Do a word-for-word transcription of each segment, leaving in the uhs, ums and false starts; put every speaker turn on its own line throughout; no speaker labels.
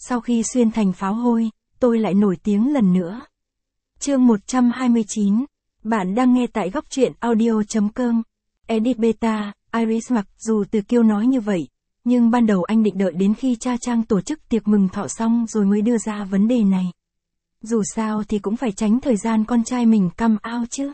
Sau khi xuyên thành pháo hôi, tôi lại nổi tiếng lần nữa. Chương một trăm hai mươi chín. Bạn đang nghe tại góc truyện audio.com. Edit Beta, Iris. Mặc dù Từ Kiêu nói như vậy, nhưng ban đầu anh định đợi đến khi cha Trang tổ chức tiệc mừng thọ xong rồi mới đưa ra vấn đề này. Dù sao thì cũng phải tránh thời gian con trai mình come out chứ.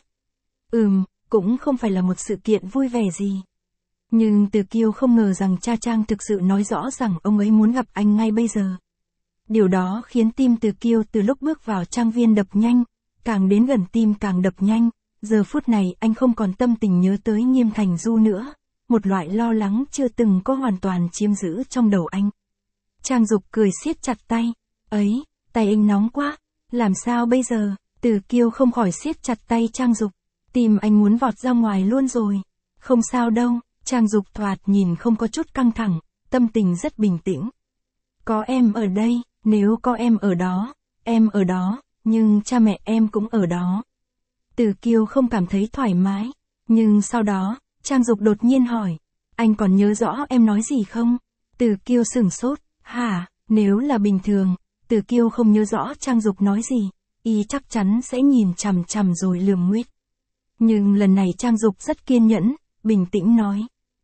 Ừm, cũng không phải là một sự kiện vui vẻ gì. Nhưng Từ Kiêu không ngờ rằng cha Trang thực sự nói rõ rằng ông ấy muốn gặp anh ngay bây giờ. Điều đó khiến tim Từ Kiêu từ lúc bước vào trang viên đập nhanh, càng đến gần tim càng đập nhanh. Giờ phút này anh không còn tâm tình nhớ tới Nghiêm Thành Du nữa. Một loại lo lắng chưa từng có hoàn toàn chiếm giữ trong đầu anh. Trang Dục cười siết chặt tay. Ấy, tay anh nóng quá. Làm sao bây giờ? Từ Kiêu không khỏi siết chặt tay Trang Dục. Tim anh muốn vọt ra ngoài luôn rồi. Không sao đâu. Trang Dục thoạt nhìn không có chút căng thẳng, tâm tình rất bình tĩnh. Có em ở đây, nếu có em ở đó, em ở đó, nhưng cha mẹ em cũng ở đó. Từ Kiêu không cảm thấy thoải mái, nhưng sau đó, Trang Dục đột nhiên hỏi, anh còn nhớ rõ em nói gì không? Từ Kiêu sửng sốt, hả, nếu là bình thường, Từ Kiêu không nhớ rõ Trang Dục nói gì, y chắc chắn sẽ nhìn chằm chằm rồi lườm nguýt. Nhưng lần này Trang Dục rất kiên nhẫn, bình tĩnh nói.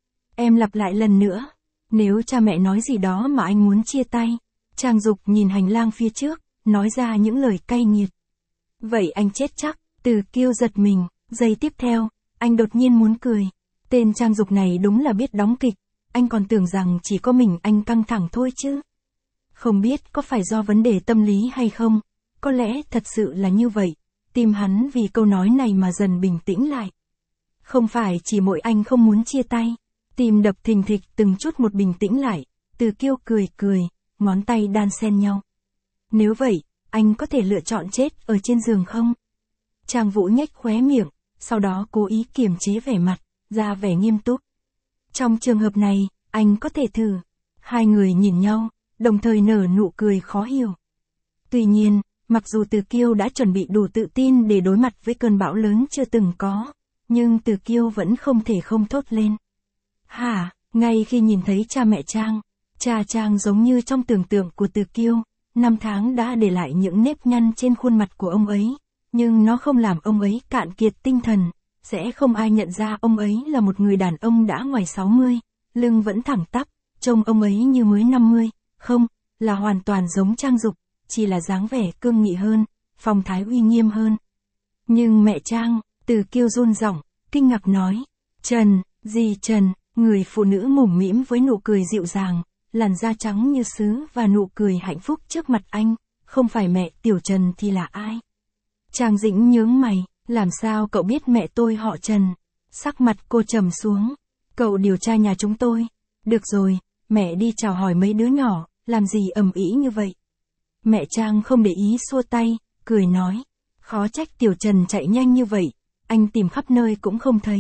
Em lặp lại lần nữa, nếu cha mẹ nói gì đó mà anh muốn chia tay. Trang Dục nhìn hành lang phía trước, nói ra những lời cay nghiệt. Vậy anh chết chắc. Từ Kiêu giật mình, giây tiếp theo, anh đột nhiên muốn cười. Tên Trang Dục này đúng là biết đóng kịch, anh còn tưởng rằng chỉ có mình anh căng thẳng thôi chứ. Không biết có phải do vấn đề tâm lý hay không, có lẽ thật sự là như vậy, tim hắn vì câu nói này mà dần bình tĩnh lại. Không phải chỉ mỗi anh không muốn chia tay, tim đập thình thịch từng chút một bình tĩnh lại, Từ Kiêu cười cười, ngón tay đan xen nhau. Nếu vậy, anh có thể lựa chọn chết ở trên giường không? Trang Vũ nhếch khóe miệng, sau đó cố ý kiềm chế vẻ mặt, ra vẻ nghiêm túc. Trong trường hợp này, anh có thể thử. Hai người nhìn nhau, đồng thời nở nụ cười khó hiểu. Tuy nhiên, mặc dù Từ Kiêu đã chuẩn bị đủ tự tin để đối mặt với cơn bão lớn chưa từng có, nhưng Từ Kiêu vẫn không thể không thốt lên. Hả, ngay khi nhìn thấy cha mẹ Trang, cha Trang giống như trong tưởng tượng của Từ Kiêu, năm tháng đã để lại những nếp nhăn trên khuôn mặt của ông ấy. Nhưng nó không làm ông ấy cạn kiệt tinh thần, sẽ không ai nhận ra ông ấy là một người đàn ông đã ngoài sáu mươi, lưng vẫn thẳng tắp, trông ông ấy như mới năm mươi, không, là hoàn toàn giống Trang Dục, chỉ là dáng vẻ cương nghị hơn, phong thái uy nghiêm hơn. Nhưng mẹ Trang, Từ Kiêu run giọng, kinh ngạc nói, Trần, dì Trần, người phụ nữ mủm mĩm với nụ cười dịu dàng, làn da trắng như sứ và nụ cười hạnh phúc trước mặt anh, không phải mẹ Tiểu Trần thì là ai? Trang Dĩnh nhướng mày, làm sao cậu biết mẹ tôi họ Trần? Sắc mặt cô trầm xuống, cậu điều tra nhà chúng tôi. Được rồi, mẹ đi chào hỏi mấy đứa nhỏ, làm gì ầm ĩ như vậy? Mẹ Trang không để ý xua tay, cười nói, khó trách Tiểu Trần chạy nhanh như vậy, anh tìm khắp nơi cũng không thấy.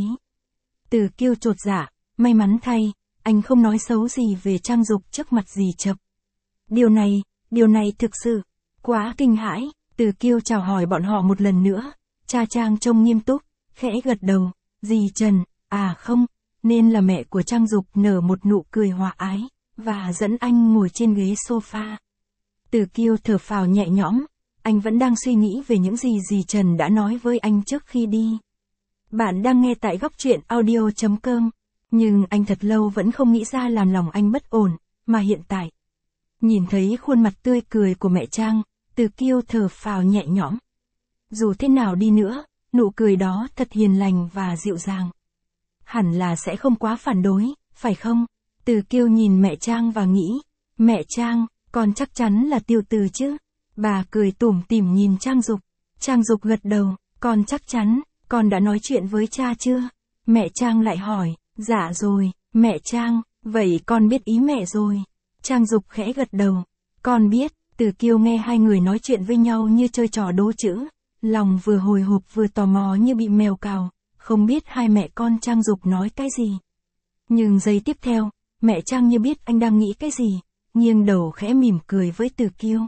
Từ Kiêu chột dạ, may mắn thay, anh không nói xấu gì về Trang Dục trước mặt dì Chập. Điều này, điều này thực sự, quá kinh hãi. Từ Kiêu chào hỏi bọn họ một lần nữa, cha Trang trông nghiêm túc, khẽ gật đầu, dì Trần, à không, nên là mẹ của Trang Dục nở một nụ cười hòa ái, và dẫn anh ngồi trên ghế sofa. Từ Kiêu thở phào nhẹ nhõm, anh vẫn đang suy nghĩ về những gì dì Trần đã nói với anh trước khi đi. Bạn đang nghe tại góc truyện audio.com, nhưng anh thật lâu vẫn không nghĩ ra làm lòng anh bất ổn, mà hiện tại. Nhìn thấy khuôn mặt tươi cười của mẹ Trang, Từ Kiêu thở phào nhẹ nhõm. Dù thế nào đi nữa, nụ cười đó thật hiền lành và dịu dàng. Hẳn là sẽ không quá phản đối, phải không? Từ Kiêu nhìn mẹ Trang và nghĩ, mẹ Trang, con chắc chắn là Tiêu Từ chứ? Bà cười tủm tỉm nhìn Trang Dục. Trang Dục gật đầu, con chắc chắn, con đã nói chuyện với cha chưa? Mẹ Trang lại hỏi, dạ rồi, mẹ Trang, vậy con biết ý mẹ rồi. Trang Dục khẽ gật đầu, con biết. Từ Kiêu nghe hai người nói chuyện với nhau như chơi trò đố chữ, lòng vừa hồi hộp vừa tò mò như bị mèo cào, không biết hai mẹ con Trang Dục nói cái gì. Nhưng giây tiếp theo, mẹ Trang như biết anh đang nghĩ cái gì, nghiêng đầu khẽ mỉm cười với Từ Kiêu.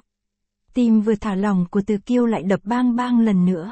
Tim vừa thả lỏng của Từ Kiêu lại đập bang bang lần nữa.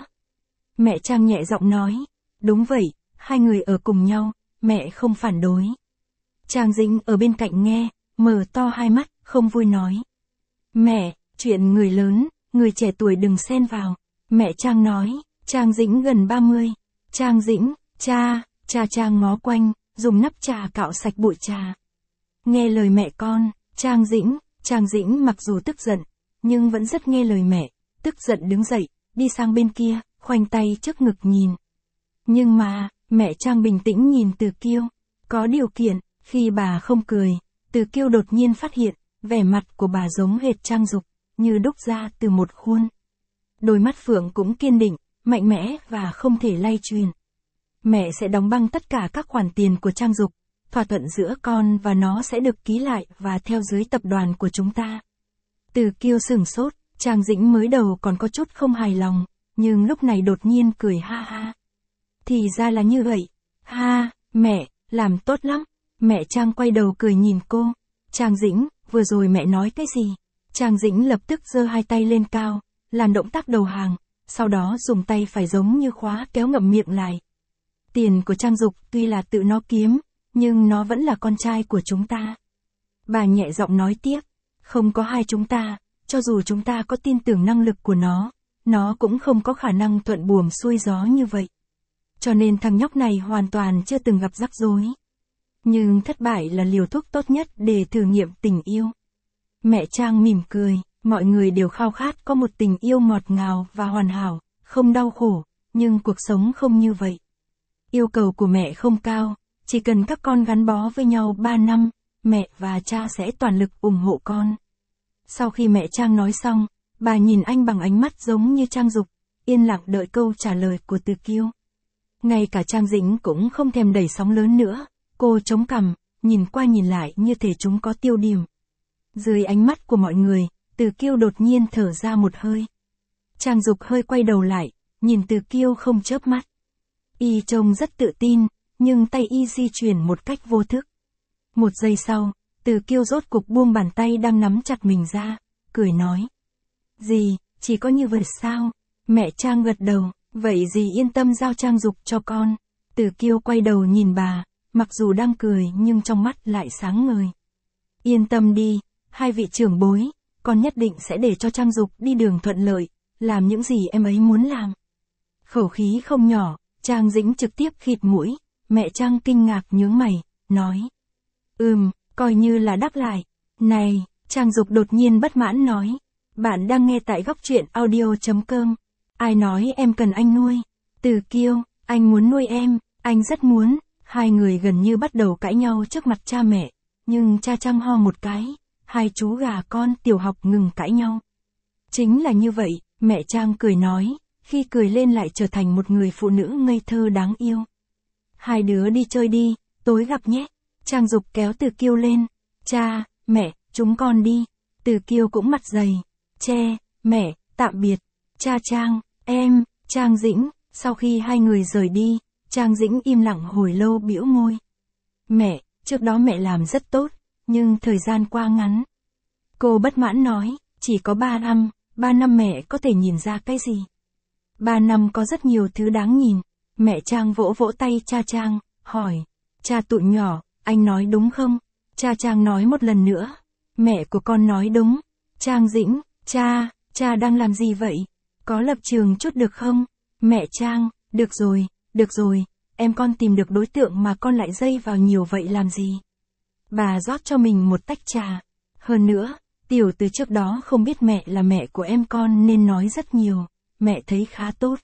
Mẹ Trang nhẹ giọng nói, đúng vậy, hai người ở cùng nhau, mẹ không phản đối. Trang Dĩnh ở bên cạnh nghe, mở to hai mắt, không vui nói. Mẹ, chuyện người lớn, người trẻ tuổi đừng xen vào. Mẹ Trang nói, Trang Dĩnh gần ba mươi. Trang Dĩnh, cha, cha Trang ngó quanh, dùng nắp trà cạo sạch bụi trà. Nghe lời mẹ con, Trang Dĩnh, Trang Dĩnh mặc dù tức giận, nhưng vẫn rất nghe lời mẹ, tức giận đứng dậy, đi sang bên kia, khoanh tay trước ngực nhìn. Nhưng mà, mẹ Trang bình tĩnh nhìn Từ Kiêu. Có điều kiện, khi bà không cười, Từ Kiêu đột nhiên phát hiện, vẻ mặt của bà giống hệt Trang Dục, như đúc ra từ một khuôn. Đôi mắt phượng cũng kiên định, mạnh mẽ và không thể lay truyền. Mẹ sẽ đóng băng tất cả các khoản tiền của Trang Dục, thỏa thuận giữa con và nó sẽ được ký lại và theo dưới tập đoàn của chúng ta. Từ Kiêu sửng sốt, Trang Dĩnh mới đầu còn có chút không hài lòng, nhưng lúc này đột nhiên cười ha ha. Thì ra là như vậy. Ha, mẹ, làm tốt lắm. Mẹ Trang quay đầu cười nhìn cô. Trang Dĩnh, vừa rồi mẹ nói cái gì? Trang Dĩnh lập tức giơ hai tay lên cao, làm động tác đầu hàng, sau đó dùng tay phải giống như khóa kéo ngậm miệng lại. Tiền của Trang Dục tuy là tự nó kiếm, nhưng nó vẫn là con trai của chúng ta. Bà nhẹ giọng nói tiếp, không có hai chúng ta, cho dù chúng ta có tin tưởng năng lực của nó, nó cũng không có khả năng thuận buồm xuôi gió như vậy. Cho nên thằng nhóc này hoàn toàn chưa từng gặp rắc rối. Nhưng thất bại là liều thuốc tốt nhất để thử nghiệm tình yêu. Mẹ Trang mỉm cười, mọi người đều khao khát có một tình yêu ngọt ngào và hoàn hảo, không đau khổ, nhưng cuộc sống không như vậy. Yêu cầu của mẹ không cao, chỉ cần các con gắn bó với nhau ba năm, mẹ và cha sẽ toàn lực ủng hộ con. Sau khi mẹ Trang nói xong, bà nhìn anh bằng ánh mắt giống như Trang Dục, yên lặng đợi câu trả lời của Từ Kiêu. Ngay cả Trang Dĩnh cũng không thèm đẩy sóng lớn nữa, cô chống cằm, nhìn qua nhìn lại như thể chúng có tiêu điểm. Dưới ánh mắt của mọi người, Từ Kiêu đột nhiên thở ra một hơi. Trang Dục hơi quay đầu lại, nhìn Từ Kiêu không chớp mắt. Y trông rất tự tin, nhưng tay y di chuyển một cách vô thức. Một giây sau, Từ Kiêu rốt cục buông bàn tay đang nắm chặt mình ra, cười nói. Dì, chỉ có như vậy sao? Mẹ Trang gật đầu, vậy dì yên tâm giao Trang Dục cho con. Từ Kiêu quay đầu nhìn bà, mặc dù đang cười nhưng trong mắt lại sáng ngời. Yên tâm đi, hai vị trưởng bối, con nhất định sẽ để cho Trang Dục đi đường thuận lợi, làm những gì em ấy muốn làm. Khẩu khí không nhỏ, Trang Dĩnh trực tiếp khịt mũi, mẹ Trang kinh ngạc nhướng mày, nói. Ừm, coi như là đáp lại. Này, Trang Dục đột nhiên bất mãn nói. Bạn đang nghe tại góc truyện audio.com. Ai nói em cần anh nuôi? Từ Kiêu, anh muốn nuôi em, anh rất muốn. Hai người gần như bắt đầu cãi nhau trước mặt cha mẹ, nhưng cha Trang ho một cái, hai chú gà con tiểu học ngừng cãi nhau. Chính là như vậy, mẹ Trang cười nói, khi cười lên lại trở thành một người phụ nữ ngây thơ đáng yêu. Hai đứa đi chơi đi, tối gặp nhé. Trang Dục kéo Từ Kiêu lên. Cha, mẹ, chúng con đi. Từ Kiêu cũng mặt dày. Che, mẹ, tạm biệt. Cha Trang, em, Trang Dĩnh. Sau khi hai người rời đi, Trang Dĩnh im lặng hồi lâu bĩu môi. Mẹ, trước đó mẹ làm rất tốt, nhưng thời gian qua ngắn. Cô bất mãn nói, chỉ có ba năm, ba năm mẹ có thể nhìn ra cái gì? Ba năm có rất nhiều thứ đáng nhìn. Mẹ Trang vỗ vỗ tay cha Trang, hỏi. Cha tụi nhỏ, anh nói đúng không? Cha Trang nói một lần nữa. Mẹ của con nói đúng. Trang Dĩnh, cha, cha đang làm gì vậy? Có lập trường chút được không? Mẹ Trang, được rồi, được rồi, em con tìm được đối tượng mà con lại dây vào nhiều vậy làm gì? Bà rót cho mình một tách trà. Hơn nữa, tiểu từ trước đó không biết mẹ là mẹ của em con nên nói rất nhiều. Mẹ thấy khá tốt.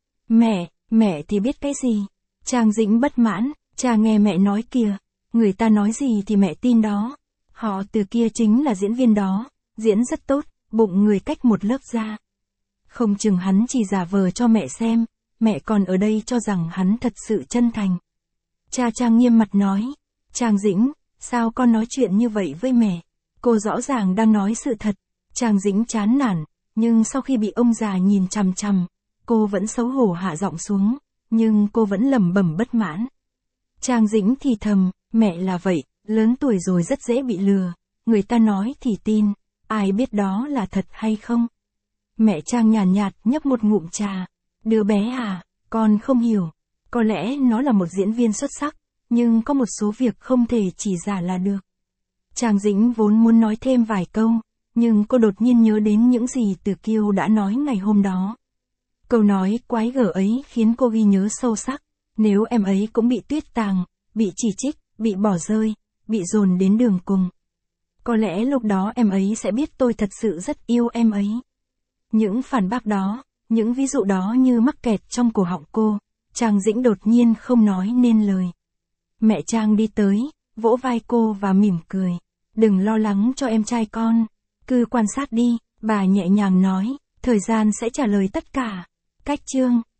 Mẹ, mẹ thì biết cái gì? Trang Dĩnh bất mãn, cha nghe mẹ nói kìa. Người ta nói gì thì mẹ tin đó. Họ Từ kia chính là diễn viên đó, diễn rất tốt, bụng người cách một lớp da. Không chừng hắn chỉ giả vờ cho mẹ xem, mẹ còn ở đây cho rằng hắn thật sự chân thành. Cha Trang nghiêm mặt nói, Trang Dĩnh, sao con nói chuyện như vậy với mẹ? Cô rõ ràng đang nói sự thật. Trang Dĩnh chán nản, nhưng sau khi bị ông già nhìn chằm chằm, cô vẫn xấu hổ hạ giọng xuống, nhưng cô vẫn lẩm bẩm bất mãn. Trang Dĩnh thì thầm, mẹ là vậy, lớn tuổi rồi rất dễ bị lừa, người ta nói thì tin, ai biết đó là thật hay không? Mẹ Trang nhàn nhạt, nhấp một ngụm trà, đứa bé à, con không hiểu, có lẽ nó là một diễn viên xuất sắc, nhưng có một số việc không thể chỉ giả là được. Trang Dĩnh vốn muốn nói thêm vài câu, Nhưng cô đột nhiên nhớ đến những gì Từ Kiêu đã nói ngày hôm đó. Câu nói quái gở ấy khiến cô ghi nhớ sâu sắc. Nếu em ấy cũng bị Tuyết Tàng, bị chỉ trích, bị bỏ rơi, bị dồn đến đường cùng. Có lẽ lúc đó em ấy sẽ biết tôi thật sự rất yêu em ấy. Những phản bác đó, những ví dụ đó như mắc kẹt trong cổ họng cô. Trang Dĩnh đột nhiên không nói nên lời. Mẹ Trang đi tới, vỗ vai cô và mỉm cười. Đừng lo lắng cho em trai con. Cứ quan sát đi, bà nhẹ nhàng nói, thời gian sẽ trả lời tất cả. Cách chương